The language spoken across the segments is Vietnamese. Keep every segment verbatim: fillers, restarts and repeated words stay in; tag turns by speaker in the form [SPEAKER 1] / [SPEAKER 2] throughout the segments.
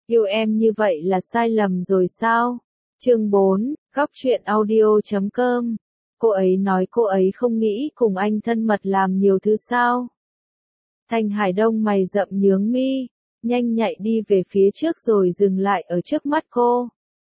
[SPEAKER 1] Yêu em như vậy là sai lầm rồi sao? Chương bốn, góc truyện audio chấm com. Cô ấy nói cô ấy không nghĩ cùng anh thân mật làm nhiều thứ sao? Thanh Hải Đông mày rậm nhướng mi, nhanh nhạy đi về phía trước rồi dừng lại ở trước mắt cô.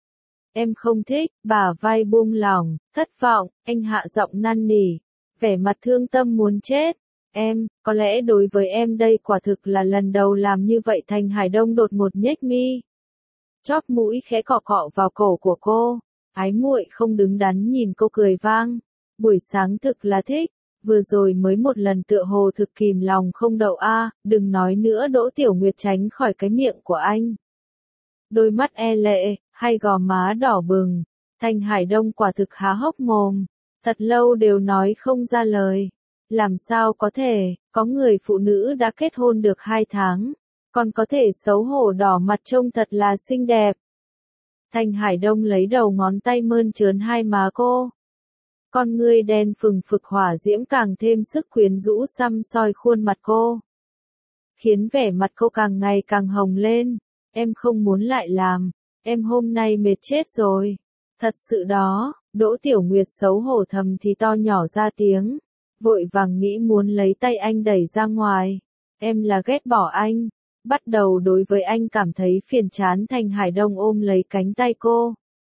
[SPEAKER 1] Em không thích, bả vai buông lỏng, thất vọng, anh hạ giọng năn nỉ, vẻ mặt thương tâm muốn chết. Em, có lẽ đối với em đây quả thực là lần đầu làm như vậy. Thanh Hải Đông đột một nhếch mi, chóp mũi khẽ cọ cọ vào cổ của cô, ái muội không đứng đắn nhìn cô cười vang. Buổi sáng thực là thích, vừa rồi mới một lần tựa hồ thực kìm lòng không đậu a, đừng nói nữa. Đỗ Tiểu Nguyệt tránh khỏi cái miệng của anh. Đôi mắt e lệ, hai gò má đỏ bừng, Thanh Hải Đông quả thực há hốc mồm, thật lâu đều nói không ra lời. Làm sao có thể, có người phụ nữ đã kết hôn được hai tháng, còn có thể xấu hổ đỏ mặt trông thật là xinh đẹp. Thanh Hải Đông lấy đầu ngón tay mơn trớn hai má cô. Con ngươi đen phừng phực hỏa diễm càng thêm sức quyến rũ xăm soi khuôn mặt cô, khiến vẻ mặt cô càng ngày càng hồng lên. Em không muốn lại làm, em hôm nay mệt chết rồi. Thật sự đó, Đỗ Tiểu Nguyệt xấu hổ thầm thì to nhỏ ra tiếng, vội vàng nghĩ muốn lấy tay anh đẩy ra ngoài. Em là ghét bỏ anh, bắt đầu đối với anh cảm thấy phiền chán. Thanh Hải Đông ôm lấy cánh tay cô,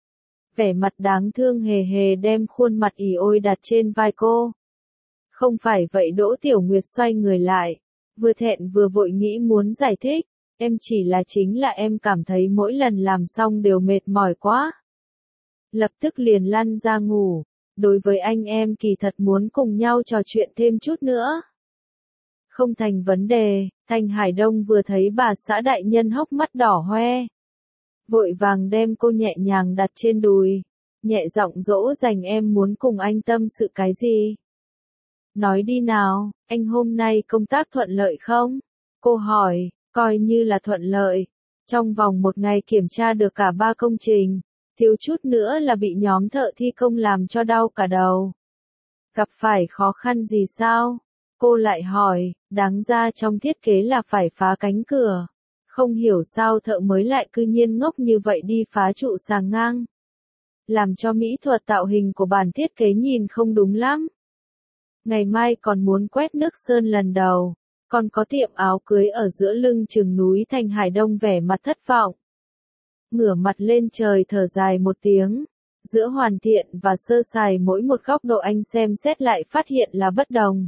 [SPEAKER 1] vẻ mặt đáng thương hề hề đem khuôn mặt ỉ ôi đặt trên vai cô. Không phải vậy. Đỗ Tiểu Nguyệt xoay người lại, vừa thẹn vừa vội nghĩ muốn giải thích. Em chỉ là chính là em cảm thấy mỗi lần làm xong đều mệt mỏi quá. Lập tức liền lăn ra ngủ. Đối với anh em kỳ thật muốn cùng nhau trò chuyện thêm chút nữa. Không thành vấn đề. Thanh Hải Đông vừa thấy bà xã đại nhân hốc mắt đỏ hoe, vội vàng đem cô nhẹ nhàng đặt trên đùi, nhẹ giọng dỗ dành. Em muốn cùng anh tâm sự cái gì? Nói đi nào, anh hôm nay công tác thuận lợi không? Cô hỏi. Coi như là thuận lợi. Trong vòng một ngày kiểm tra được cả ba công trình, thiếu chút nữa là bị nhóm thợ thi công làm cho đau cả đầu. Gặp phải khó khăn gì sao? Cô lại hỏi. Đáng ra trong thiết kế là phải phá cánh cửa. Không hiểu sao thợ mới lại cư nhiên ngốc như vậy đi phá trụ sàng ngang. Làm cho mỹ thuật tạo hình của bản thiết kế nhìn không đúng lắm. Ngày mai còn muốn quét nước sơn lần đầu. Còn có tiệm áo cưới ở giữa lưng chừng núi. Thanh Hải Đông vẻ mặt thất vọng, ngửa mặt lên trời thở dài một tiếng. Giữa hoàn thiện và sơ sài mỗi một góc độ anh xem xét lại phát hiện là bất đồng.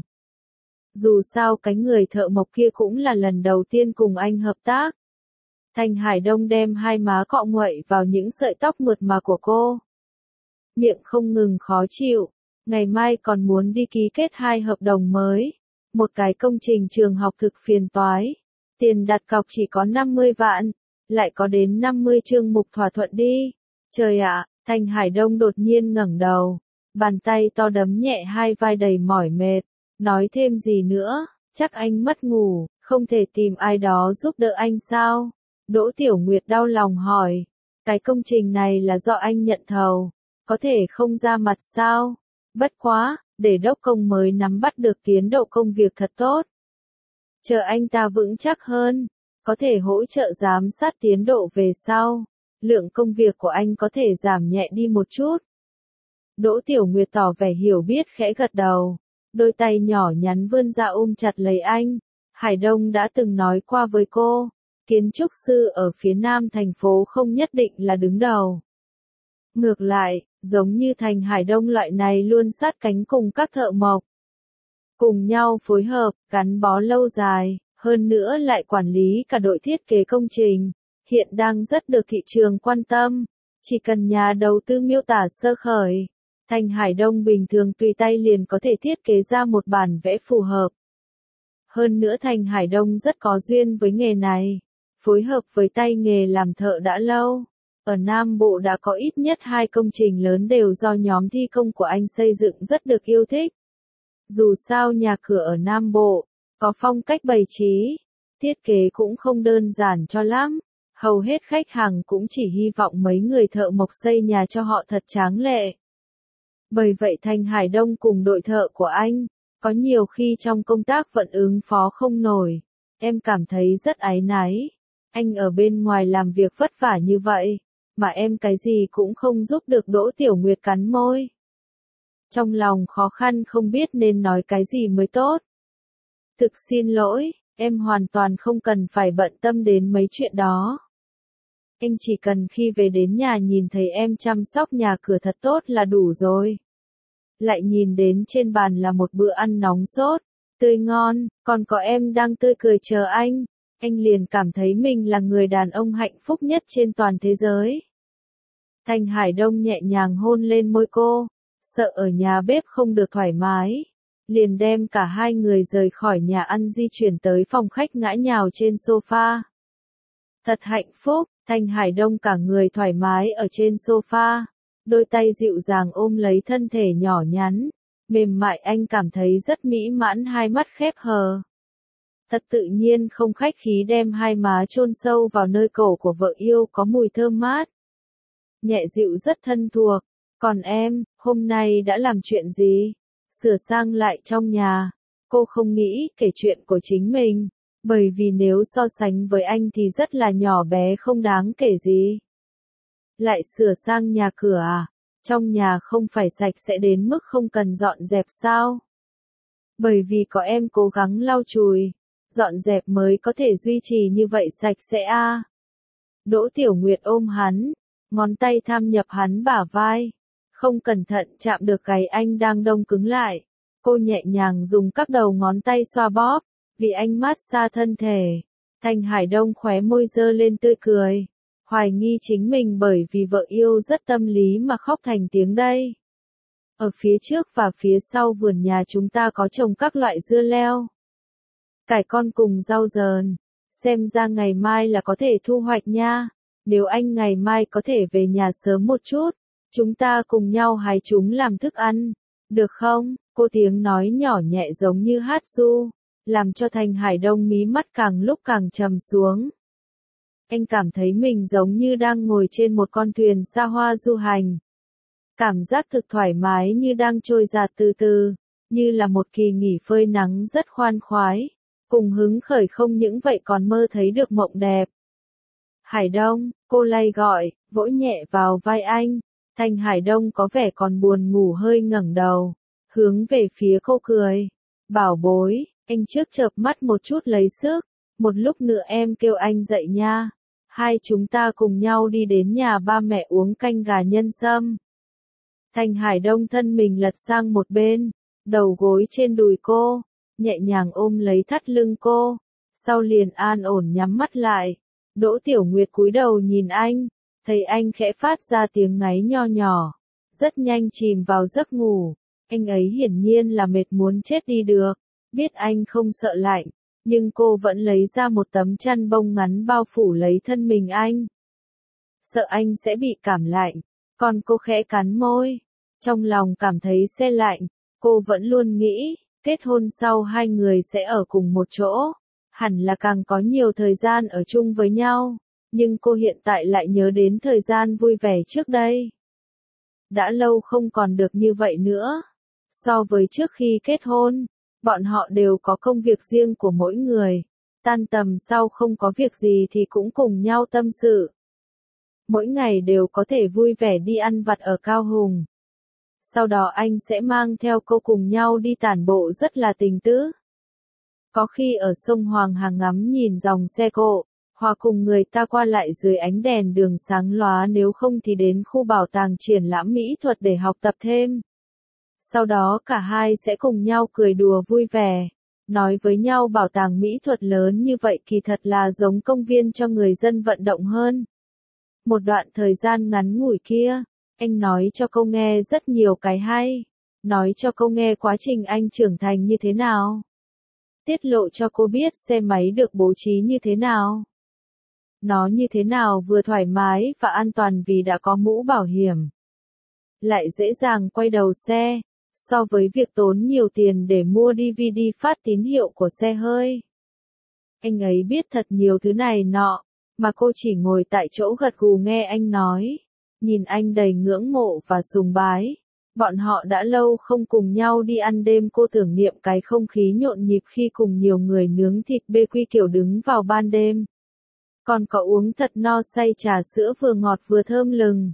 [SPEAKER 1] Dù sao cái người thợ mộc kia cũng là lần đầu tiên cùng anh hợp tác. Thanh Hải Đông đem hai má cọ nguậy vào những sợi tóc mượt mà của cô, miệng không ngừng khó chịu. Ngày mai còn muốn đi ký kết hai hợp đồng mới. Một cái công trình trường học thực phiền toái. Tiền đặt cọc chỉ có năm mươi vạn, lại có đến năm mươi chương mục thỏa thuận đi. Trời ạ, Thanh Hải Đông đột nhiên ngẩng đầu, bàn tay to đấm nhẹ hai vai đầy mỏi mệt. Nói thêm gì nữa, chắc anh mất ngủ, không thể tìm ai đó giúp đỡ anh sao? Đỗ Tiểu Nguyệt đau lòng hỏi. Cái công trình này là do anh nhận thầu, có thể không ra mặt sao? Bất quá, để đốc công mới nắm bắt được tiến độ công việc thật tốt. Chờ anh ta vững chắc hơn, có thể hỗ trợ giám sát tiến độ về sau. Lượng công việc của anh có thể giảm nhẹ đi một chút. Đỗ Tiểu Nguyệt tỏ vẻ hiểu biết khẽ gật đầu. Đôi tay nhỏ nhắn vươn ra ôm chặt lấy anh. Hải Đông đã từng nói qua với cô, kiến trúc sư ở phía nam thành phố không nhất định là đứng đầu. Ngược lại, giống như Thanh Hải Đông loại này luôn sát cánh cùng các thợ mộc, cùng nhau phối hợp, gắn bó lâu dài, hơn nữa lại quản lý cả đội thiết kế công trình, hiện đang rất được thị trường quan tâm. Chỉ cần nhà đầu tư miêu tả sơ khởi, Thanh Hải Đông bình thường tùy tay liền có thể thiết kế ra một bản vẽ phù hợp. Hơn nữa Thanh Hải Đông rất có duyên với nghề này, phối hợp với tay nghề làm thợ đã lâu. Ở Nam Bộ đã có ít nhất hai công trình lớn đều do nhóm thi công của anh xây dựng rất được yêu thích. Dù sao nhà cửa ở Nam Bộ, có phong cách bày trí, thiết kế cũng không đơn giản cho lắm. Hầu hết khách hàng cũng chỉ hy vọng mấy người thợ mộc xây nhà cho họ thật tráng lệ. Bởi vậy Thanh Hải Đông cùng đội thợ của anh, có nhiều khi trong công tác vẫn ứng phó không nổi. Em cảm thấy rất áy náy. Anh ở bên ngoài làm việc vất vả như vậy, mà em cái gì cũng không giúp được. Đỗ Tiểu Nguyệt cắn môi. Trong lòng khó khăn không biết nên nói cái gì mới tốt. Thực xin lỗi, em hoàn toàn không cần phải bận tâm đến mấy chuyện đó. Anh chỉ cần khi về đến nhà nhìn thấy em chăm sóc nhà cửa thật tốt là đủ rồi. Lại nhìn đến trên bàn là một bữa ăn nóng sốt, tươi ngon, còn có em đang tươi cười chờ anh, anh liền cảm thấy mình là người đàn ông hạnh phúc nhất trên toàn thế giới. Thanh Hải Đông nhẹ nhàng hôn lên môi cô, sợ ở nhà bếp không được thoải mái, liền đem cả hai người rời khỏi nhà ăn di chuyển tới phòng khách ngã nhào trên sofa. Thật hạnh phúc, Thanh Hải Đông cả người thoải mái ở trên sofa, đôi tay dịu dàng ôm lấy thân thể nhỏ nhắn, mềm mại, anh cảm thấy rất mỹ mãn, hai mắt khép hờ. Thật tự nhiên không khách khí đem hai má chôn sâu vào nơi cổ của vợ yêu, có mùi thơm mát. Nhẹ dịu rất thân thuộc. Còn em, hôm nay đã làm chuyện gì? Sửa sang lại trong nhà. Cô không nghĩ kể chuyện của chính mình, bởi vì nếu so sánh với anh thì rất là nhỏ bé không đáng kể gì. Lại sửa sang nhà cửa à? Trong nhà không phải sạch sẽ đến mức không cần dọn dẹp sao? Bởi vì có em cố gắng lau chùi, dọn dẹp mới có thể duy trì như vậy sạch sẽ a. Đỗ Tiểu Nguyệt ôm hắn, ngón tay tham nhập hắn bả vai, không cẩn thận chạm được gáy anh đang đông cứng lại. Cô nhẹ nhàng dùng các đầu ngón tay xoa bóp, vì anh mát xa thân thể. Thanh Hải Đông khóe môi dơ lên tươi cười, hoài nghi chính mình bởi vì vợ yêu rất tâm lý mà khóc thành tiếng đây. Ở phía trước và phía sau vườn nhà chúng ta có trồng các loại dưa leo, cải con cùng rau dờn, xem ra ngày mai là có thể thu hoạch nha. Nếu anh ngày mai có thể về nhà sớm một chút, chúng ta cùng nhau hái chúng làm thức ăn, được không? Cô tiếng nói nhỏ nhẹ giống như hát ru, làm cho Thanh Hải Đông mí mắt càng lúc càng trầm xuống. Anh cảm thấy mình giống như đang ngồi trên một con thuyền xa hoa du hành. Cảm giác thực thoải mái như đang trôi dạt từ từ, như là một kỳ nghỉ phơi nắng rất khoan khoái, cùng hứng khởi không những vậy còn mơ thấy được mộng đẹp. Hải Đông, cô lay gọi, vỗ nhẹ vào vai anh. Thanh Hải Đông có vẻ còn buồn ngủ hơi ngẩng đầu, hướng về phía cô cười. Bảo bối, anh trước chợp mắt một chút lấy sức, một lúc nữa em kêu anh dậy nha. Hai chúng ta cùng nhau đi đến nhà ba mẹ uống canh gà nhân sâm. Thanh Hải Đông thân mình lật sang một bên, đầu gối trên đùi cô, nhẹ nhàng ôm lấy thắt lưng cô, sau liền an ổn nhắm mắt lại. Đỗ Tiểu Nguyệt cúi đầu nhìn anh, thấy anh khẽ phát ra tiếng ngáy nho nhỏ, rất nhanh chìm vào giấc ngủ. Anh ấy hiển nhiên là mệt muốn chết đi được, biết anh không sợ lạnh, nhưng cô vẫn lấy ra một tấm chăn bông ngắn bao phủ lấy thân mình anh. Sợ anh sẽ bị cảm lạnh, còn cô khẽ cắn môi, trong lòng cảm thấy se lạnh. Cô vẫn luôn nghĩ, kết hôn sau hai người sẽ ở cùng một chỗ, hẳn là càng có nhiều thời gian ở chung với nhau, nhưng cô hiện tại lại nhớ đến thời gian vui vẻ trước đây. Đã lâu không còn được như vậy nữa. So với trước khi kết hôn, bọn họ đều có công việc riêng của mỗi người, tan tầm sau không có việc gì thì cũng cùng nhau tâm sự. Mỗi ngày đều có thể vui vẻ đi ăn vặt ở Cao Hùng. Sau đó anh sẽ mang theo cô cùng nhau đi tản bộ rất là tình tứ. Có khi ở sông Hoàng Hà ngắm nhìn dòng xe cộ, hoặc cùng người ta qua lại dưới ánh đèn đường sáng lóa, nếu không thì đến khu bảo tàng triển lãm mỹ thuật để học tập thêm. Sau đó cả hai sẽ cùng nhau cười đùa vui vẻ, nói với nhau bảo tàng mỹ thuật lớn như vậy kỳ thật là giống công viên cho người dân vận động hơn. Một đoạn thời gian ngắn ngủi kia, anh nói cho cô nghe rất nhiều cái hay, nói cho cô nghe quá trình anh trưởng thành như thế nào, tiết lộ cho cô biết xe máy được bố trí như thế nào. Nó như thế nào vừa thoải mái và an toàn vì đã có mũ bảo hiểm. Lại dễ dàng quay đầu xe, so với việc tốn nhiều tiền để mua đê vê đê phát tín hiệu của xe hơi. Anh ấy biết thật nhiều thứ này nọ, mà cô chỉ ngồi tại chỗ gật gù nghe anh nói, nhìn anh đầy ngưỡng mộ và sùng bái. Bọn họ đã lâu không cùng nhau đi ăn đêm, cô tưởng niệm cái không khí nhộn nhịp khi cùng nhiều người nướng thịt bê quy kiểu đứng vào ban đêm. Còn có uống thật no say trà sữa vừa ngọt vừa thơm lừng.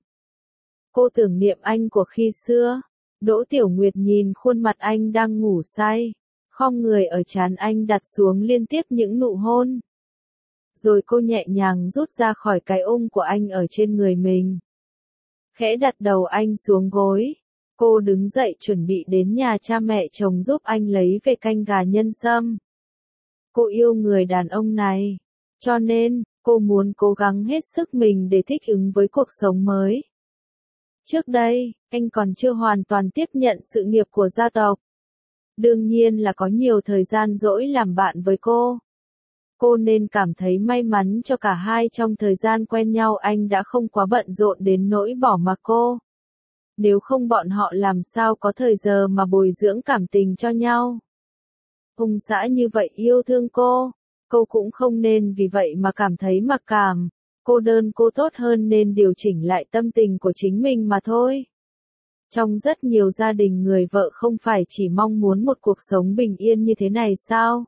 [SPEAKER 1] Cô tưởng niệm anh của khi xưa. Đỗ Tiểu Nguyệt nhìn khuôn mặt anh đang ngủ say, khom người ở trán anh đặt xuống liên tiếp những nụ hôn. Rồi cô nhẹ nhàng rút ra khỏi cái ôm của anh ở trên người mình. Khẽ đặt đầu anh xuống gối. Cô đứng dậy chuẩn bị đến nhà cha mẹ chồng giúp anh lấy về canh gà nhân sâm. Cô yêu người đàn ông này. Cho nên, cô muốn cố gắng hết sức mình để thích ứng với cuộc sống mới. Trước đây, anh còn chưa hoàn toàn tiếp nhận sự nghiệp của gia tộc. Đương nhiên là có nhiều thời gian rỗi làm bạn với cô. Cô nên cảm thấy may mắn cho cả hai trong thời gian quen nhau anh đã không quá bận rộn đến nỗi bỏ mặc cô. Nếu không bọn họ làm sao có thời giờ mà bồi dưỡng cảm tình cho nhau. Ông xã như vậy yêu thương cô, cô cũng không nên vì vậy mà cảm thấy mặc cảm. Cô đơn cô tốt hơn nên điều chỉnh lại tâm tình của chính mình mà thôi. Trong rất nhiều gia đình người vợ không phải chỉ mong muốn một cuộc sống bình yên như thế này sao?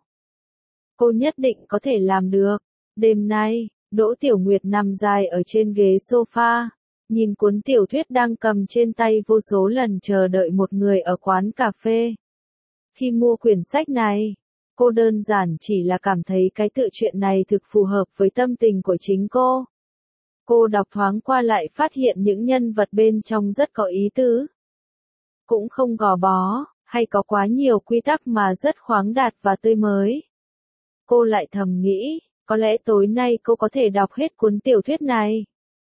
[SPEAKER 1] Cô nhất định có thể làm được. Đêm nay, Đỗ Tiểu Nguyệt nằm dài ở trên ghế sofa, nhìn cuốn tiểu thuyết đang cầm trên tay vô số lần chờ đợi một người ở quán cà phê. Khi mua quyển sách này, cô đơn giản chỉ là cảm thấy cái tựa truyện này thực phù hợp với tâm tình của chính cô. Cô đọc thoáng qua lại phát hiện những nhân vật bên trong rất có ý tứ. Cũng không gò bó, hay có quá nhiều quy tắc mà rất khoáng đạt và tươi mới. Cô lại thầm nghĩ, có lẽ tối nay cô có thể đọc hết cuốn tiểu thuyết này.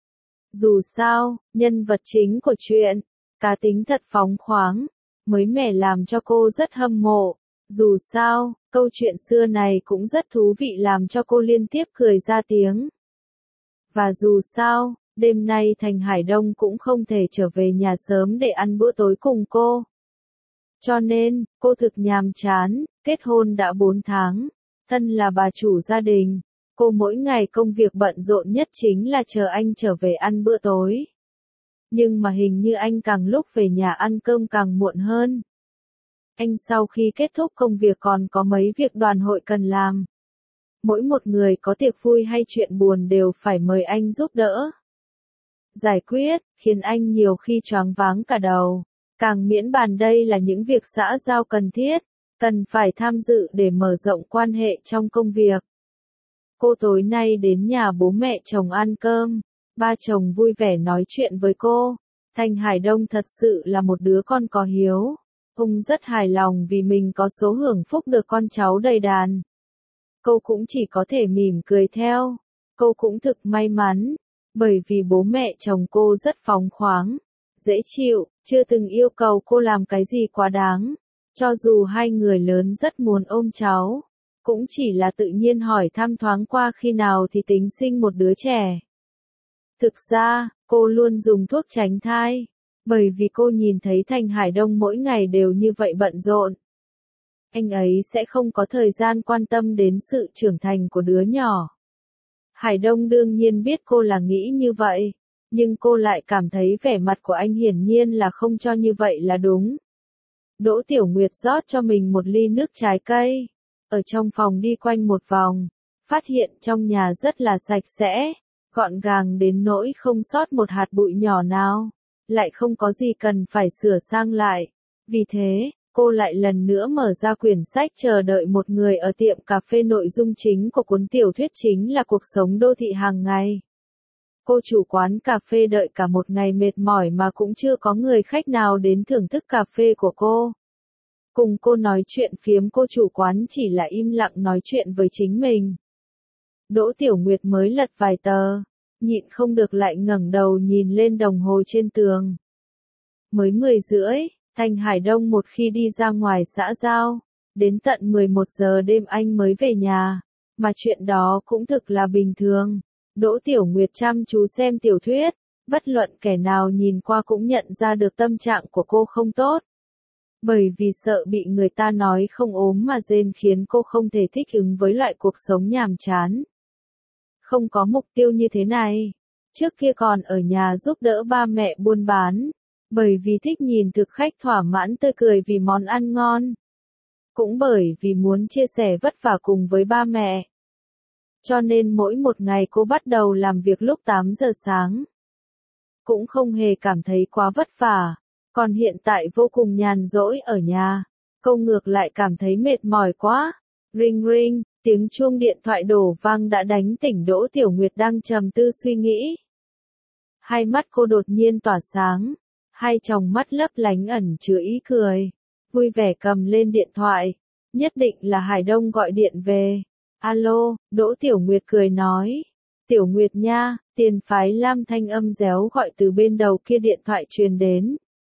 [SPEAKER 1] Dù sao, nhân vật chính của truyện, cá tính thật phóng khoáng, mới mẻ làm cho cô rất hâm mộ. Dù sao, câu chuyện xưa này cũng rất thú vị làm cho cô liên tiếp cười ra tiếng. Và dù sao, đêm nay Thành Hải Đông cũng không thể trở về nhà sớm để ăn bữa tối cùng cô. Cho nên, cô thực nhàm chán, kết hôn đã bốn tháng, thân là bà chủ gia đình. Cô mỗi ngày công việc bận rộn nhất chính là chờ anh trở về ăn bữa tối. Nhưng mà hình như anh càng lúc về nhà ăn cơm càng muộn hơn. Anh sau khi kết thúc công việc còn có mấy việc đoàn hội cần làm. Mỗi một người có tiệc vui hay chuyện buồn đều phải mời anh giúp đỡ. Giải quyết, khiến anh nhiều khi choáng váng cả đầu. Càng miễn bàn đây là những việc xã giao cần thiết, cần phải tham dự để mở rộng quan hệ trong công việc. Cô tối nay đến nhà bố mẹ chồng ăn cơm, ba chồng vui vẻ nói chuyện với cô. Thành Hải Đông thật sự là một đứa con có hiếu. Ông rất hài lòng vì mình có số hưởng phúc được con cháu đầy đàn. Cô cũng chỉ có thể mỉm cười theo. Cô cũng thực may mắn, bởi vì bố mẹ chồng cô rất phóng khoáng, dễ chịu, chưa từng yêu cầu cô làm cái gì quá đáng. Cho dù hai người lớn rất muốn ôm cháu, cũng chỉ là tự nhiên hỏi thăm thoáng qua khi nào thì tính sinh một đứa trẻ. Thực ra, cô luôn dùng thuốc tránh thai, bởi vì cô nhìn thấy Thành Hải Đông mỗi ngày đều như vậy bận rộn. Anh ấy sẽ không có thời gian quan tâm đến sự trưởng thành của đứa nhỏ. Hải Đông đương nhiên biết cô là nghĩ như vậy, nhưng cô lại cảm thấy vẻ mặt của anh hiển nhiên là không cho như vậy là đúng. Đỗ Tiểu Nguyệt rót cho mình một ly nước trái cây, ở trong phòng đi quanh một vòng, phát hiện trong nhà rất là sạch sẽ, gọn gàng đến nỗi không sót một hạt bụi nhỏ nào, lại không có gì cần phải sửa sang lại. Vì thế, cô lại lần nữa mở ra quyển sách chờ đợi một người ở tiệm cà phê. Nội dung chính của cuốn tiểu thuyết chính là cuộc sống đô thị hàng ngày. Cô chủ quán cà phê đợi cả một ngày mệt mỏi mà cũng chưa có người khách nào đến thưởng thức cà phê của cô. Cùng cô nói chuyện phiếm, cô chủ quán chỉ là im lặng nói chuyện với chính mình. Đỗ Tiểu Nguyệt mới lật vài tờ, nhịn không được lại ngẩng đầu nhìn lên đồng hồ trên tường. Mới mười rưỡi, Thành Hải Đông một khi đi ra ngoài xã giao, đến tận mười một giờ đêm anh mới về nhà, mà chuyện đó cũng thực là bình thường. Đỗ Tiểu Nguyệt chăm chú xem tiểu thuyết, bất luận kẻ nào nhìn qua cũng nhận ra được tâm trạng của cô không tốt. Bởi vì sợ bị người ta nói không ốm mà rên khiến cô không thể thích ứng với loại cuộc sống nhàm chán. Không có mục tiêu như thế này. Trước kia còn ở nhà giúp đỡ ba mẹ buôn bán, bởi vì thích nhìn thực khách thỏa mãn tươi cười vì món ăn ngon. Cũng bởi vì muốn chia sẻ vất vả cùng với ba mẹ. Cho nên mỗi một ngày cô bắt đầu làm việc lúc tám giờ sáng. Cũng không hề cảm thấy quá vất vả. Còn hiện tại vô cùng nhàn rỗi ở nhà. Cô ngược lại cảm thấy mệt mỏi quá. Ring ring, tiếng chuông điện thoại đổ vang đã đánh tỉnh Đỗ Tiểu Nguyệt đang trầm tư suy nghĩ. Hai mắt cô đột nhiên tỏa sáng. Hai tròng mắt lấp lánh ẩn chứa ý cười. Vui vẻ cầm lên điện thoại. Nhất định là Hải Đông gọi điện về. Alo, Đỗ Tiểu Nguyệt cười nói. Tiểu Nguyệt nha, Tiền Phái Lam thanh âm réo gọi từ bên đầu kia điện thoại truyền đến.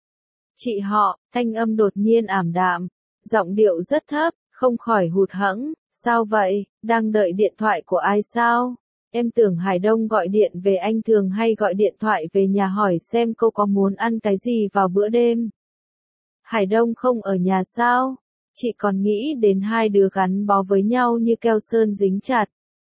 [SPEAKER 1] Chị họ, thanh âm đột nhiên ảm đạm. Giọng điệu rất thấp, không khỏi hụt hẫng. Sao vậy, đang đợi điện thoại của ai sao? Em tưởng Hải Đông gọi điện về, anh thường hay gọi điện thoại về nhà hỏi xem cô có muốn ăn cái gì vào bữa đêm. Hải Đông không ở nhà sao? Chị còn nghĩ đến hai đứa gắn bó với nhau như keo sơn dính chặt.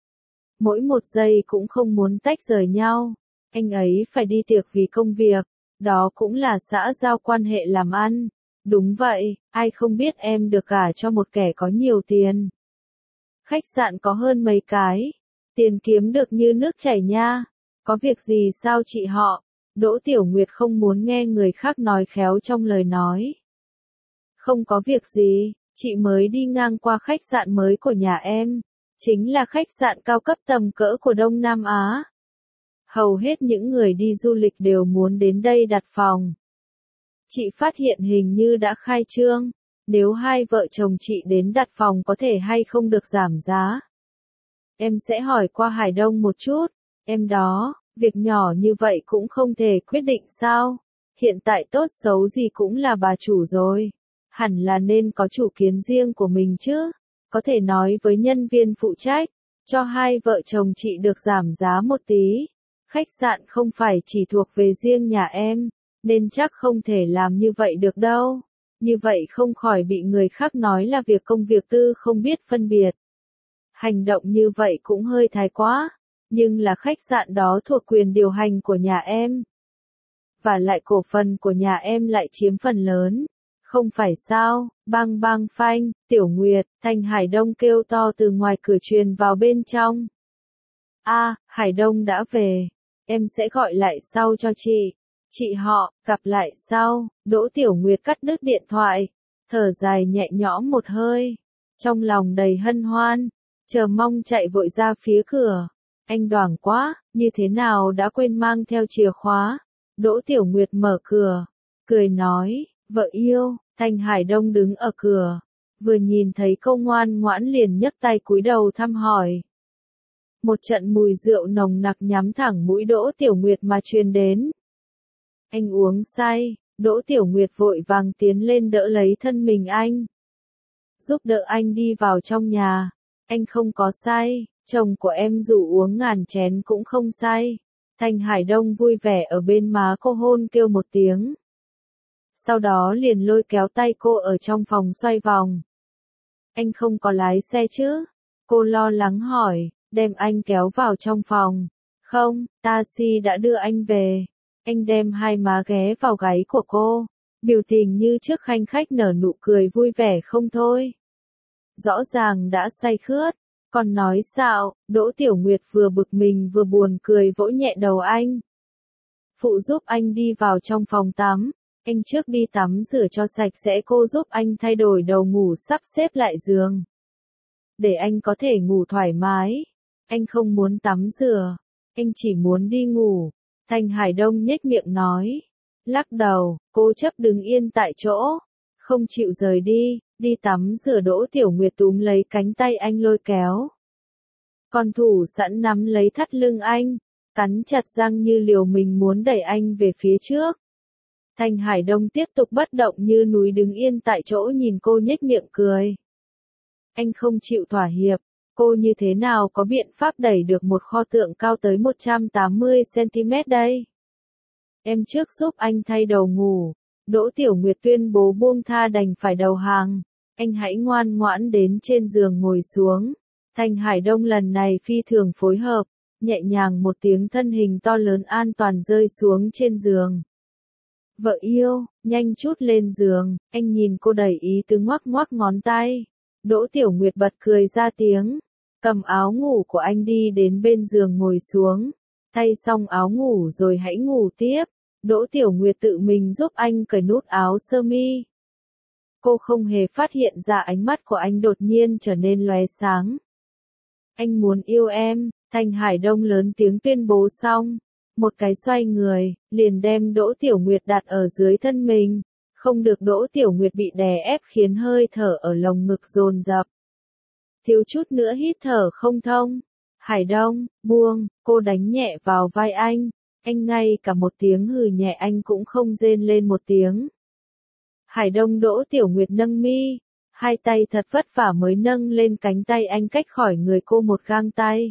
[SPEAKER 1] Mỗi một giây cũng không muốn tách rời nhau. Anh ấy phải đi tiệc vì công việc. Đó cũng là xã giao quan hệ làm ăn. Đúng vậy, ai không biết em được gả cho một kẻ có nhiều tiền. Khách sạn có hơn mấy cái. Tiền kiếm được như nước chảy nha. Có việc gì sao chị họ? Đỗ Tiểu Nguyệt không muốn nghe người khác nói khéo trong lời nói. Không có việc gì, chị mới đi ngang qua khách sạn mới của nhà em. Chính là khách sạn cao cấp tầm cỡ của Đông Nam Á. Hầu hết những người đi du lịch đều muốn đến đây đặt phòng. Chị phát hiện hình như đã khai trương. Nếu hai vợ chồng chị đến đặt phòng có thể hay không được giảm giá. Em sẽ hỏi qua Hải Đông một chút. Em đó, việc nhỏ như vậy cũng không thể quyết định sao? Hiện tại tốt xấu gì cũng là bà chủ rồi. Hẳn là nên có chủ kiến riêng của mình chứ. Có thể nói với nhân viên phụ trách, cho hai vợ chồng chị được giảm giá một tí. Khách sạn không phải chỉ thuộc về riêng nhà em, nên chắc không thể làm như vậy được đâu. Như vậy không khỏi bị người khác nói là việc công việc tư không biết phân biệt. Hành động như vậy cũng hơi thái quá, nhưng là khách sạn đó thuộc quyền điều hành của nhà em. Và lại cổ phần của nhà em lại chiếm phần lớn. Không phải sao, bang bang phanh, Tiểu Nguyệt, Thanh Hải Đông kêu to từ ngoài cửa truyền vào bên trong. A, Hải Đông đã về, em sẽ gọi lại sau cho chị. Chị họ, gặp lại sau. Đỗ Tiểu Nguyệt cắt đứt điện thoại, thở dài nhẹ nhõm một hơi, trong lòng đầy hân hoan, chờ mong chạy vội ra phía cửa. Anh đoảng quá, như thế nào đã quên mang theo chìa khóa. Đỗ Tiểu Nguyệt mở cửa, cười nói, vợ yêu. Thanh Hải Đông đứng ở cửa, vừa nhìn thấy cô ngoan ngoãn liền nhấc tay cúi đầu thăm hỏi. Một trận mùi rượu nồng nặc nhắm thẳng mũi Đỗ Tiểu Nguyệt mà truyền đến. Anh uống say, Đỗ Tiểu Nguyệt vội vàng tiến lên đỡ lấy thân mình anh. Giúp đỡ anh đi vào trong nhà. Anh không có say, chồng của em dù uống ngàn chén cũng không say. Thanh Hải Đông vui vẻ ở bên má cô hôn kêu một tiếng. Sau đó liền lôi kéo tay cô ở trong phòng xoay vòng. Anh không có lái xe chứ? Cô lo lắng hỏi, đem anh kéo vào trong phòng. Không, taxi đã đưa anh về. Anh đem hai má ghé vào gáy của cô. Biểu tình như trước khanh khách nở nụ cười vui vẻ không thôi. Rõ ràng đã say khướt. Còn nói xạo, Đỗ Tiểu Nguyệt vừa bực mình vừa buồn cười vỗ nhẹ đầu anh. Phụ giúp anh đi vào trong phòng tắm. Anh trước đi tắm rửa cho sạch sẽ, cô giúp anh thay đổi đầu ngủ sắp xếp lại giường. Để anh có thể ngủ thoải mái. Anh không muốn tắm rửa. Anh chỉ muốn đi ngủ. Thanh Hải Đông nhếch miệng nói. Lắc đầu, cố chấp đứng yên tại chỗ. Không chịu rời đi, đi tắm rửa. Đỗ Tiểu Nguyệt túm lấy cánh tay anh lôi kéo. Con thủ sẵn nắm lấy thắt lưng anh. Cắn chặt răng như liều mình muốn đẩy anh về phía trước. Thanh Hải Đông tiếp tục bất động như núi đứng yên tại chỗ nhìn cô nhếch miệng cười. Anh không chịu thỏa hiệp, cô như thế nào có biện pháp đẩy được một kho tượng cao tới một trăm tám mươi xăng ti mét đây? Em trước giúp anh thay đầu ngủ. Đỗ Tiểu Nguyệt tuyên bố buông tha đành phải đầu hàng. Anh hãy ngoan ngoãn đến trên giường ngồi xuống. Thanh Hải Đông lần này phi thường phối hợp, nhẹ nhàng một tiếng thân hình to lớn an toàn rơi xuống trên giường. Vợ yêu, nhanh chút lên giường. Anh nhìn cô đầy ý tứ ngoắc ngoắc ngón tay. Đỗ Tiểu Nguyệt bật cười ra tiếng. cầm áo ngủ của anh đi đến bên giường ngồi xuống, thay xong áo ngủ rồi hãy ngủ tiếp. Đỗ Tiểu Nguyệt tự mình giúp anh cởi nút áo sơ mi. Cô không hề phát hiện ra ánh mắt của anh đột nhiên trở nên lóe sáng. Anh muốn yêu em, Thanh Hải Đông lớn tiếng tuyên bố xong. Một cái xoay người, liền đem Đỗ Tiểu Nguyệt đặt ở dưới thân mình. Không được Đỗ Tiểu Nguyệt bị đè ép khiến hơi thở ở lồng ngực dồn dập. Thiếu chút nữa hít thở không thông. Hải Đông, buông, cô đánh nhẹ vào vai anh. Anh ngay cả một tiếng hừ nhẹ anh cũng không rên lên một tiếng. Hải Đông Đỗ Tiểu Nguyệt nâng mi, hai tay thật vất vả mới nâng lên cánh tay anh cách khỏi người cô một gang tay.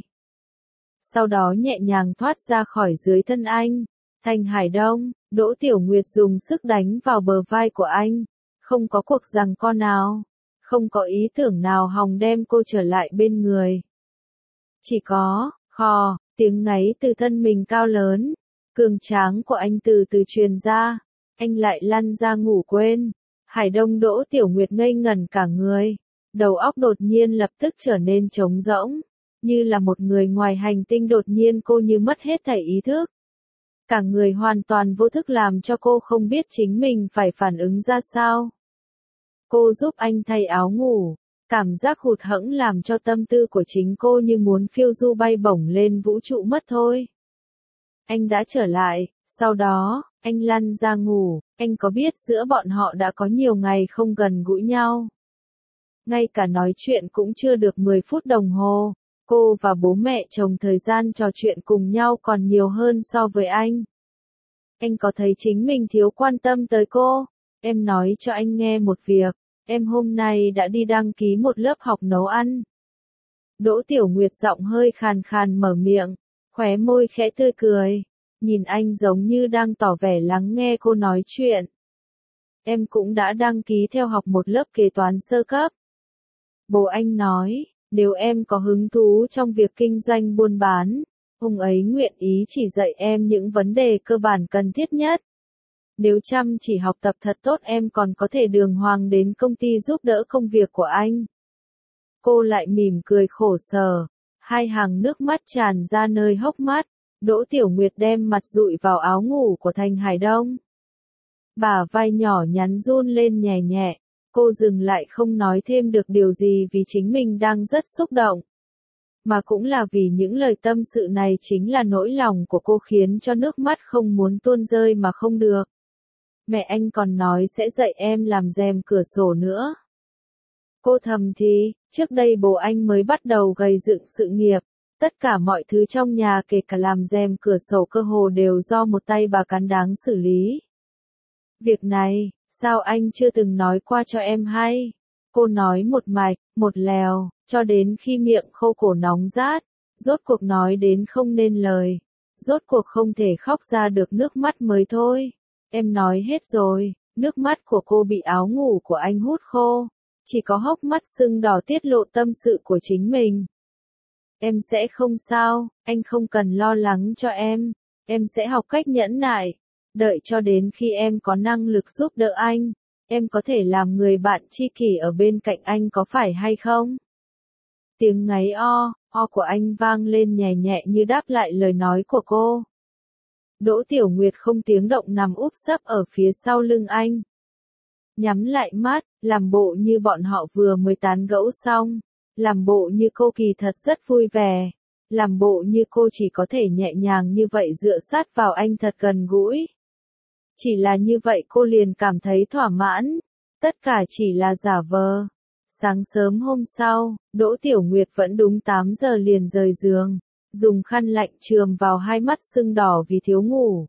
[SPEAKER 1] Sau đó nhẹ nhàng thoát ra khỏi dưới thân anh. Thanh Hải Đông, Đỗ Tiểu Nguyệt dùng sức đánh vào bờ vai của anh. Không có cuộc giằng co nào, không có ý tưởng nào hòng đem cô trở lại bên người. Chỉ có, khò, tiếng ngáy từ thân mình cao lớn, cường tráng của anh từ từ truyền ra. Anh lại lăn ra ngủ quên. Hải Đông Đỗ Tiểu Nguyệt ngây ngẩn cả người. Đầu óc đột nhiên lập tức trở nên trống rỗng. Như là một người ngoài hành tinh đột nhiên cô như mất hết thảy ý thức. Cả người hoàn toàn vô thức làm cho cô không biết chính mình phải phản ứng ra sao. Cô giúp anh thay áo ngủ. Cảm giác hụt hẫng làm cho tâm tư của chính cô như muốn phiêu du bay bổng lên vũ trụ mất thôi. Anh đã trở lại, sau đó, anh lăn ra ngủ. Anh có biết giữa bọn họ đã có nhiều ngày không gần gũi nhau. Ngay cả nói chuyện cũng chưa được mười phút đồng hồ. Cô và bố mẹ chồng thời gian trò chuyện cùng nhau còn nhiều hơn so với anh. Anh có thấy chính mình thiếu quan tâm tới cô? Em nói cho anh nghe một việc. Em hôm nay đã đi đăng ký một lớp học nấu ăn. Đỗ Tiểu Nguyệt giọng hơi khàn khàn mở miệng, khóe môi khẽ tươi cười, nhìn anh giống như đang tỏ vẻ lắng nghe cô nói chuyện. Em cũng đã đăng ký theo học một lớp kế toán sơ cấp. Bố anh nói, nếu em có hứng thú trong việc kinh doanh buôn bán, ông ấy nguyện ý chỉ dạy em những vấn đề cơ bản cần thiết nhất. Nếu chăm chỉ học tập thật tốt em còn có thể đường hoàng đến công ty giúp đỡ công việc của anh. Cô lại mỉm cười khổ sở, hai hàng nước mắt tràn ra nơi hốc mắt. Đỗ Tiểu Nguyệt đem mặt dụi vào áo ngủ của Thanh Hải Đông. Bả vai nhỏ nhắn run lên nhẹ nhẹ, cô dừng lại không nói thêm được điều gì vì chính mình đang rất xúc động. Mà cũng là vì những lời tâm sự này chính là nỗi lòng của cô khiến cho nước mắt không muốn tuôn rơi mà không được. Mẹ anh còn nói sẽ dạy em làm rèm cửa sổ nữa. Cô thầm thì, trước đây bố anh mới bắt đầu gầy dựng sự nghiệp. Tất cả mọi thứ trong nhà kể cả làm rèm cửa sổ cơ hồ đều do một tay bà cán đáng xử lý. Việc này, sao anh chưa từng nói qua cho em hay? Cô nói một mạch, một lèo, cho đến khi miệng khô cổ nóng rát, rốt cuộc nói đến không nên lời. Rốt cuộc không thể khóc ra được nước mắt mới thôi. Em nói hết rồi, nước mắt của cô bị áo ngủ của anh hút khô. Chỉ có hốc mắt sưng đỏ tiết lộ tâm sự của chính mình. Em sẽ không sao, anh không cần lo lắng cho em. Em sẽ học cách nhẫn nại. Đợi cho đến khi em có năng lực giúp đỡ anh, em có thể làm người bạn tri kỷ ở bên cạnh anh có phải hay không? Tiếng ngáy o, o của anh vang lên nhẹ nhẹ như đáp lại lời nói của cô. Đỗ Tiểu Nguyệt không tiếng động nằm úp sấp ở phía sau lưng anh. Nhắm lại mắt, làm bộ như bọn họ vừa mới tán gẫu xong. Làm bộ như cô kỳ thật rất vui vẻ. Làm bộ như cô chỉ có thể nhẹ nhàng như vậy dựa sát vào anh thật gần gũi. Chỉ là như vậy cô liền cảm thấy thỏa mãn. Tất cả chỉ là giả vờ. Sáng sớm hôm sau, Đỗ Tiểu Nguyệt vẫn đúng tám giờ liền rời giường. Dùng khăn lạnh chườm vào hai mắt sưng đỏ vì thiếu ngủ.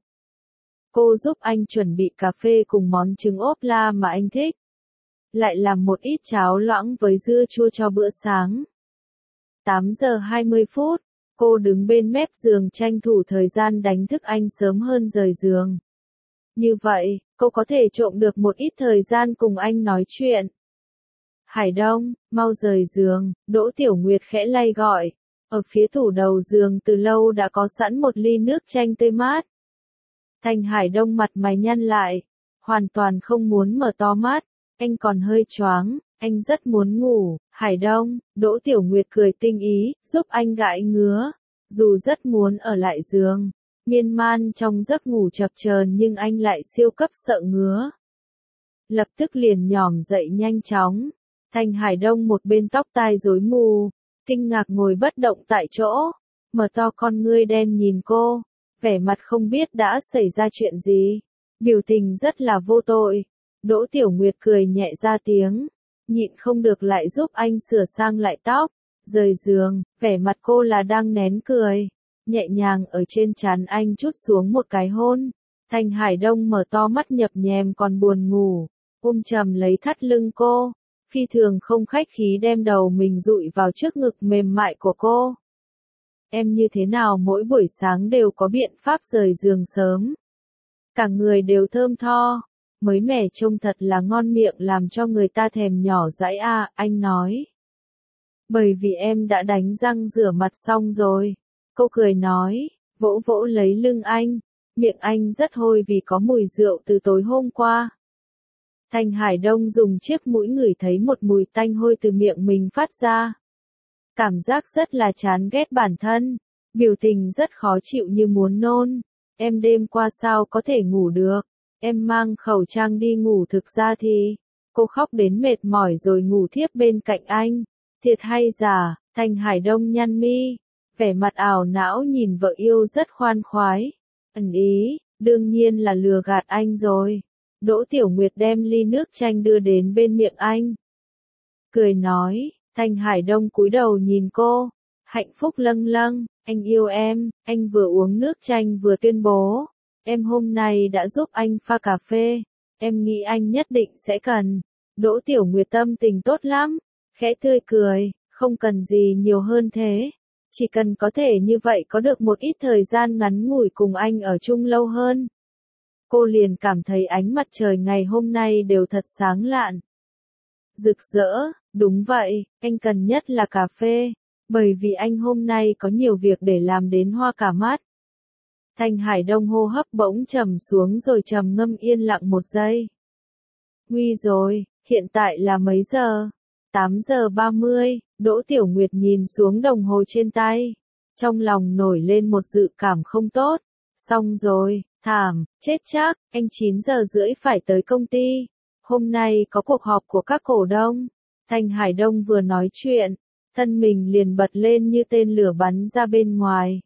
[SPEAKER 1] Cô giúp anh chuẩn bị cà phê cùng món trứng ốp la mà anh thích. Lại làm một ít cháo loãng với dưa chua cho bữa sáng. tám giờ hai mươi phút, cô đứng bên mép giường tranh thủ thời gian đánh thức anh sớm hơn rời giường. Như vậy, cô có thể trộm được một ít thời gian cùng anh nói chuyện. Hải Đông, mau rời giường, Đỗ Tiểu Nguyệt khẽ lay gọi. Ở phía tủ đầu giường từ lâu đã có sẵn một ly nước chanh tươi mát. Thanh Hải Đông mặt mày nhăn lại, hoàn toàn không muốn mở to mắt, anh còn hơi choáng, Anh rất muốn ngủ, Hải Đông, Đỗ Tiểu Nguyệt cười tinh ý, giúp anh gãi ngứa. Dù rất muốn ở lại giường, miên man trong giấc ngủ chập chờn nhưng anh lại siêu cấp sợ ngứa. Lập tức liền nhỏm dậy nhanh chóng. Thanh Hải Đông một bên tóc tai rối mù, kinh ngạc ngồi bất động tại chỗ, mở to con ngươi đen nhìn cô, vẻ mặt không biết đã xảy ra chuyện gì, biểu tình rất là vô tội. Đỗ Tiểu Nguyệt cười nhẹ ra tiếng, nhịn không được lại giúp anh sửa sang lại tóc, rời giường, vẻ mặt cô là đang nén cười, nhẹ nhàng ở trên trán anh trút xuống một cái hôn. Thanh Hải Đông mở to mắt nhập nhèm còn buồn ngủ, ôm chầm lấy thắt lưng cô, phi thường không khách khí đem đầu mình dụi vào trước ngực mềm mại của cô. Em như thế nào mỗi buổi sáng đều có biện pháp rời giường sớm. Cả người đều thơm tho, mới mẻ trông thật là ngon miệng làm cho người ta thèm nhỏ dãi à, anh nói. Bởi vì em đã đánh răng rửa mặt xong rồi. Cô cười nói, vỗ vỗ lấy lưng anh, miệng anh rất hôi vì có mùi rượu từ tối hôm qua. Thanh Hải Đông dùng chiếc mũi ngửi thấy một mùi tanh hôi từ miệng mình phát ra. Cảm giác rất là chán ghét bản thân, biểu tình rất khó chịu như muốn nôn. Em đêm qua sao có thể ngủ được, em mang khẩu trang đi ngủ thực ra thì, cô khóc đến mệt mỏi rồi ngủ thiếp bên cạnh anh. Thiệt hay giả, Thanh Hải Đông nhăn mi, vẻ mặt ảo não nhìn vợ yêu rất khoan khoái. Ẩn ý, đương nhiên là lừa gạt anh rồi. Đỗ Tiểu Nguyệt đem ly nước chanh đưa đến bên miệng anh. Cười nói, Thanh Hải Đông cúi đầu nhìn cô, hạnh phúc lâng lâng, anh yêu em, anh vừa uống nước chanh vừa tuyên bố. Em hôm nay đã giúp anh pha cà phê, em nghĩ anh nhất định sẽ cần. Đỗ Tiểu Nguyệt tâm tình tốt lắm, khẽ tươi cười, không cần gì nhiều hơn thế. Chỉ cần có thể như vậy có được một ít thời gian ngắn ngủi cùng anh ở chung lâu hơn. Cô liền cảm thấy ánh mặt trời ngày hôm nay đều thật sáng lạn. Rực rỡ, đúng vậy, anh cần nhất là cà phê, bởi vì anh hôm nay có nhiều việc để làm đến hoa cả mắt. Thanh Hải Đông hô hấp bỗng trầm xuống rồi trầm ngâm yên lặng một giây. Nguy rồi, hiện tại là mấy giờ? tám giờ ba mươi, Đỗ Tiểu Nguyệt nhìn xuống đồng hồ trên tay. Trong lòng nổi lên một dự cảm không tốt. Xong rồi, thảm, chết chắc, anh chín giờ rưỡi phải tới công ty. Hôm nay có cuộc họp của các cổ đông. Thanh Hải Đông vừa nói chuyện, thân mình liền bật lên như tên lửa bắn ra bên ngoài.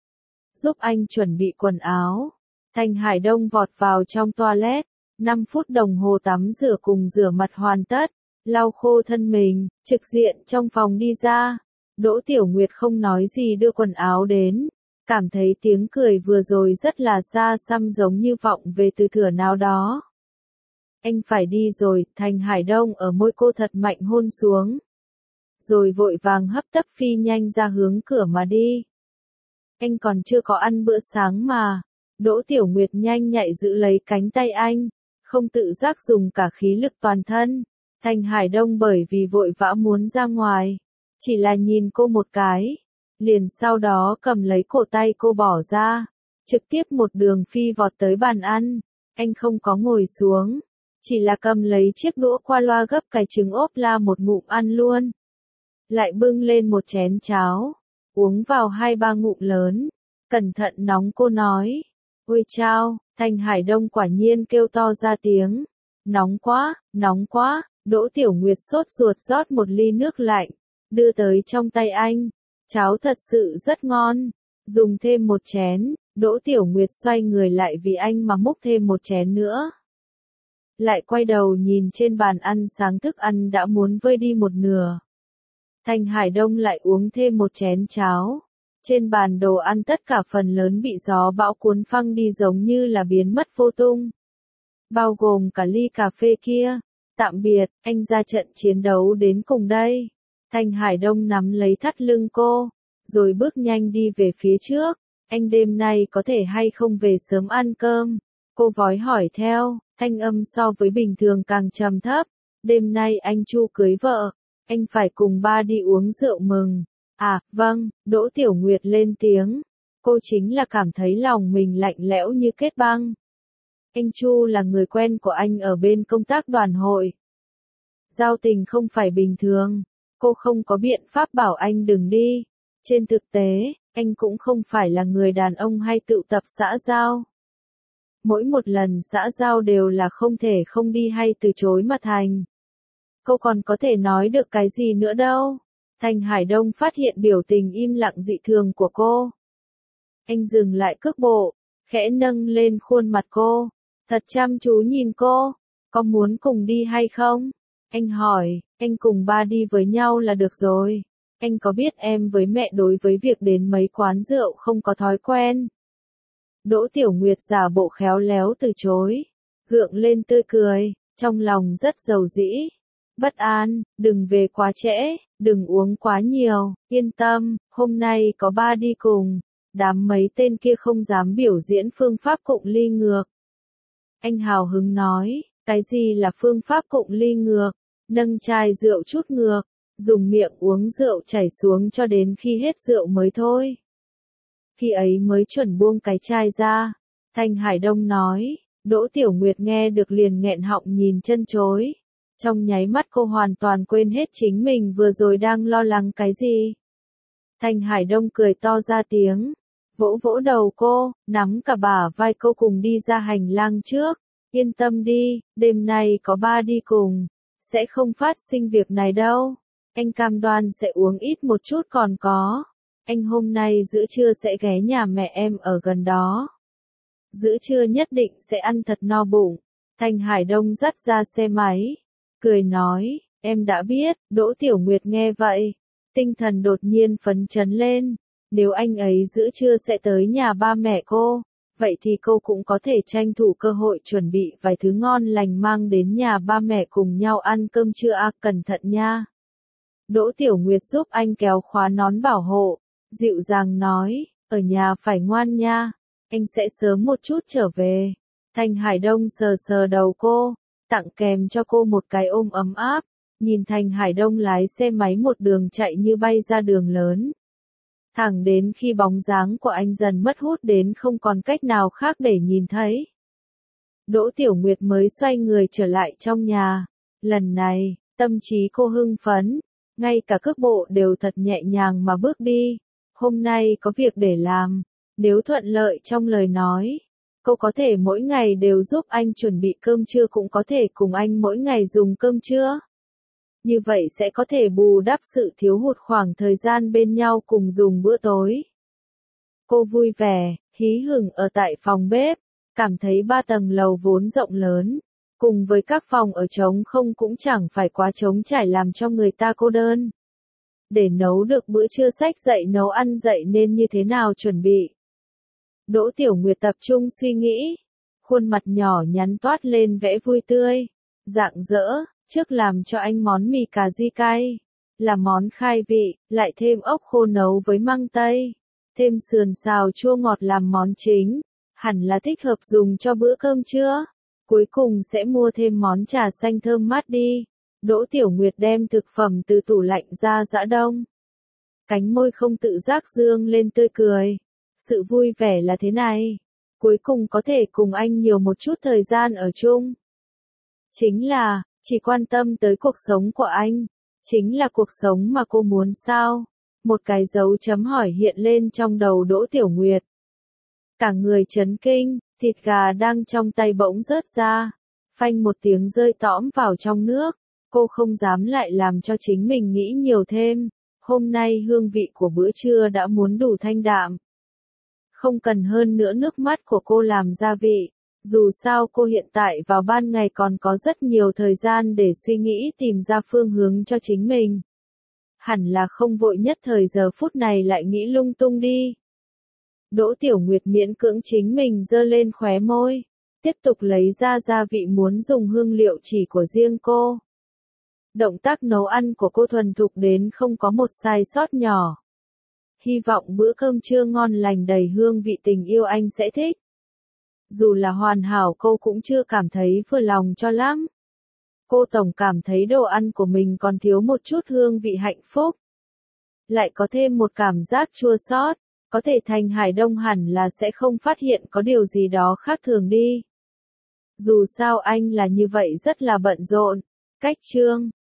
[SPEAKER 1] Giúp anh chuẩn bị quần áo. Thanh Hải Đông vọt vào trong toilet. năm phút đồng hồ tắm rửa cùng rửa mặt hoàn tất. Lau khô thân mình, trực diện trong phòng đi ra. Đỗ Tiểu Nguyệt không nói gì đưa quần áo đến. Cảm thấy tiếng cười vừa rồi rất là xa xăm giống như vọng về từ thửa nào đó. Anh phải đi rồi, Thanh Hải Đông ở môi cô thật mạnh hôn xuống. Rồi vội vàng hấp tấp phi nhanh ra hướng cửa mà đi. Anh còn chưa có ăn bữa sáng mà. Đỗ Tiểu Nguyệt nhanh nhạy giữ lấy cánh tay anh, không tự giác dùng cả khí lực toàn thân. Thanh Hải Đông bởi vì vội vã muốn ra ngoài, chỉ là nhìn cô một cái, liền sau đó cầm lấy cổ tay cô bỏ ra, trực tiếp một đường phi vọt tới bàn ăn. Anh không có ngồi xuống, chỉ là cầm lấy chiếc đũa qua loa gấp cải trứng ốp la một ngụm ăn luôn. Lại bưng lên một chén cháo, uống vào hai ba ngụm lớn, cẩn thận nóng cô nói. Ôi chao, Thanh Hải Đông quả nhiên kêu to ra tiếng. Nóng quá, nóng quá, Đỗ Tiểu Nguyệt sốt ruột rót một ly nước lạnh, đưa tới trong tay anh. Cháo thật sự rất ngon, dùng thêm một chén. Đỗ Tiểu Nguyệt xoay người lại vì anh mà múc thêm một chén nữa. Lại quay đầu nhìn trên bàn ăn sáng thức ăn đã muốn vơi đi một nửa. Thanh Hải Đông lại uống thêm một chén cháo. Trên bàn đồ ăn tất cả phần lớn bị gió bão cuốn phăng đi giống như là biến mất vô tung. Bao gồm cả ly cà phê kia. Tạm biệt, anh ra trận chiến đấu đến cùng đây. Thanh Hải Đông nắm lấy thắt lưng cô, rồi bước nhanh đi về phía trước. Anh đêm nay có thể hay không về sớm ăn cơm? Cô vói hỏi theo, thanh âm so với bình thường càng trầm thấp. Đêm nay anh Chu cưới vợ, anh phải cùng ba đi uống rượu mừng. À, vâng, Đỗ Tiểu Nguyệt lên tiếng. Cô chính là cảm thấy lòng mình lạnh lẽo như kết băng. Anh Chu là người quen của anh ở bên công tác đoàn hội. Giao tình không phải bình thường, cô không có biện pháp bảo anh đừng đi. Trên thực tế, anh cũng không phải là người đàn ông hay tụ tập xã giao. Mỗi một lần xã giao đều là không thể không đi hay từ chối mà thành. Cô còn có thể nói được cái gì nữa đâu. Thành Hải Đông phát hiện biểu tình im lặng dị thường của cô. Anh dừng lại cước bộ, khẽ nâng lên khuôn mặt cô, thật chăm chú nhìn cô. Có muốn cùng đi hay không? Anh hỏi, anh cùng ba đi với nhau là được rồi. Anh có biết em với mẹ đối với việc đến mấy quán rượu không có thói quen. Đỗ Tiểu Nguyệt giả bộ khéo léo từ chối, gượng lên tươi cười, trong lòng rất giàu dĩ. Bất an, đừng về quá trễ, đừng uống quá nhiều, yên tâm, hôm nay có ba đi cùng. Đám mấy tên kia không dám biểu diễn phương pháp cụng ly ngược. Anh hào hứng nói, cái gì là phương pháp cụng ly ngược? Nâng chai rượu chút ngược, dùng miệng uống rượu chảy xuống cho đến khi hết rượu mới thôi. Khi ấy mới chuẩn buông cái chai ra. Thành Hải Đông nói, Đỗ Tiểu Nguyệt nghe được liền nghẹn họng nhìn chân chối. Trong nháy mắt cô hoàn toàn quên hết chính mình vừa rồi đang lo lắng cái gì. Thành Hải Đông cười to ra tiếng, vỗ vỗ đầu cô, nắm cả bả vai cô cùng đi ra hành lang trước. Yên tâm đi, đêm nay có ba đi cùng, sẽ không phát sinh việc này đâu. Anh cam đoan sẽ uống ít một chút còn có. Anh hôm nay giữa trưa sẽ ghé nhà mẹ em ở gần đó. Giữa trưa nhất định sẽ ăn thật no bụng. Thành Hải Đông dắt ra xe máy, cười nói, em đã biết. Đỗ Tiểu Nguyệt nghe vậy, tinh thần đột nhiên phấn chấn lên. Nếu anh ấy giữa trưa sẽ tới nhà ba mẹ cô, vậy thì cô cũng có thể tranh thủ cơ hội chuẩn bị vài thứ ngon lành mang đến nhà ba mẹ cùng nhau ăn cơm trưa à, cẩn thận nha. Đỗ Tiểu Nguyệt giúp anh kéo khóa nón bảo hộ, dịu dàng nói, ở nhà phải ngoan nha, anh sẽ sớm một chút trở về. Thành Hải Đông sờ sờ đầu cô, tặng kèm cho cô một cái ôm ấm áp, nhìn Thành Hải Đông lái xe máy một đường chạy như bay ra đường lớn. Thẳng đến khi bóng dáng của anh dần mất hút đến không còn cách nào khác để nhìn thấy. Đỗ Tiểu Nguyệt mới xoay người trở lại trong nhà. Lần này, tâm trí cô hưng phấn, ngay cả cước bộ đều thật nhẹ nhàng mà bước đi. Hôm nay có việc để làm, nếu thuận lợi trong lời nói, cô có thể mỗi ngày đều giúp anh chuẩn bị cơm trưa cũng có thể cùng anh mỗi ngày dùng cơm trưa. Như vậy sẽ có thể bù đắp sự thiếu hụt khoảng thời gian bên nhau cùng dùng bữa tối. Cô vui vẻ, hí hửng ở tại phòng bếp, cảm thấy ba tầng lầu vốn rộng lớn, cùng với các phòng ở trống không cũng chẳng phải quá trống trải làm cho người ta cô đơn. Để nấu được bữa trưa sách dậy nấu ăn dậy nên như thế nào chuẩn bị. Đỗ Tiểu Nguyệt tập trung suy nghĩ, khuôn mặt nhỏ nhắn toát lên vẻ vui tươi, rạng rỡ. Trước làm cho anh món mì cà ri cay, là món khai vị, lại thêm ốc khô nấu với măng tây, thêm sườn xào chua ngọt làm món chính, hẳn là thích hợp dùng cho bữa cơm trưa. Cuối cùng sẽ mua thêm món trà xanh thơm mát đi. Đỗ Tiểu Nguyệt đem thực phẩm từ tủ lạnh ra giã đông. Cánh môi không tự giác dương lên tươi cười. Sự vui vẻ là thế này. Cuối cùng có thể cùng anh nhiều một chút thời gian ở chung. Chính là, chỉ quan tâm tới cuộc sống của anh. Chính là cuộc sống mà cô muốn sao? Một cái dấu chấm hỏi hiện lên trong đầu Đỗ Tiểu Nguyệt. Cả người chấn kinh, thịt gà đang trong tay bỗng rớt ra. Phanh một tiếng rơi tõm vào trong nước. Cô không dám lại làm cho chính mình nghĩ nhiều thêm. Hôm nay hương vị của bữa trưa đã muốn đủ thanh đạm. Không cần hơn nữa nước mắt của cô làm gia vị. Dù sao cô hiện tại vào ban ngày còn có rất nhiều thời gian để suy nghĩ tìm ra phương hướng cho chính mình. Hẳn là không vội nhất thời giờ phút này lại nghĩ lung tung đi. Đỗ Tiểu Nguyệt miễn cưỡng chính mình giơ lên khóe môi. Tiếp tục lấy ra gia vị muốn dùng hương liệu chỉ của riêng cô. Động tác nấu ăn của cô thuần thục đến không có một sai sót nhỏ. Hy vọng bữa cơm trưa ngon lành đầy hương vị tình yêu anh sẽ thích. Dù là hoàn hảo cô cũng chưa cảm thấy vừa lòng cho lắm. Cô tổng cảm thấy đồ ăn của mình còn thiếu một chút hương vị hạnh phúc. Lại có thêm một cảm giác chua xót, có thể Thành Hải Đông hẳn là sẽ không phát hiện có điều gì đó khác thường đi. Dù sao anh là như vậy rất là bận rộn. Cách chương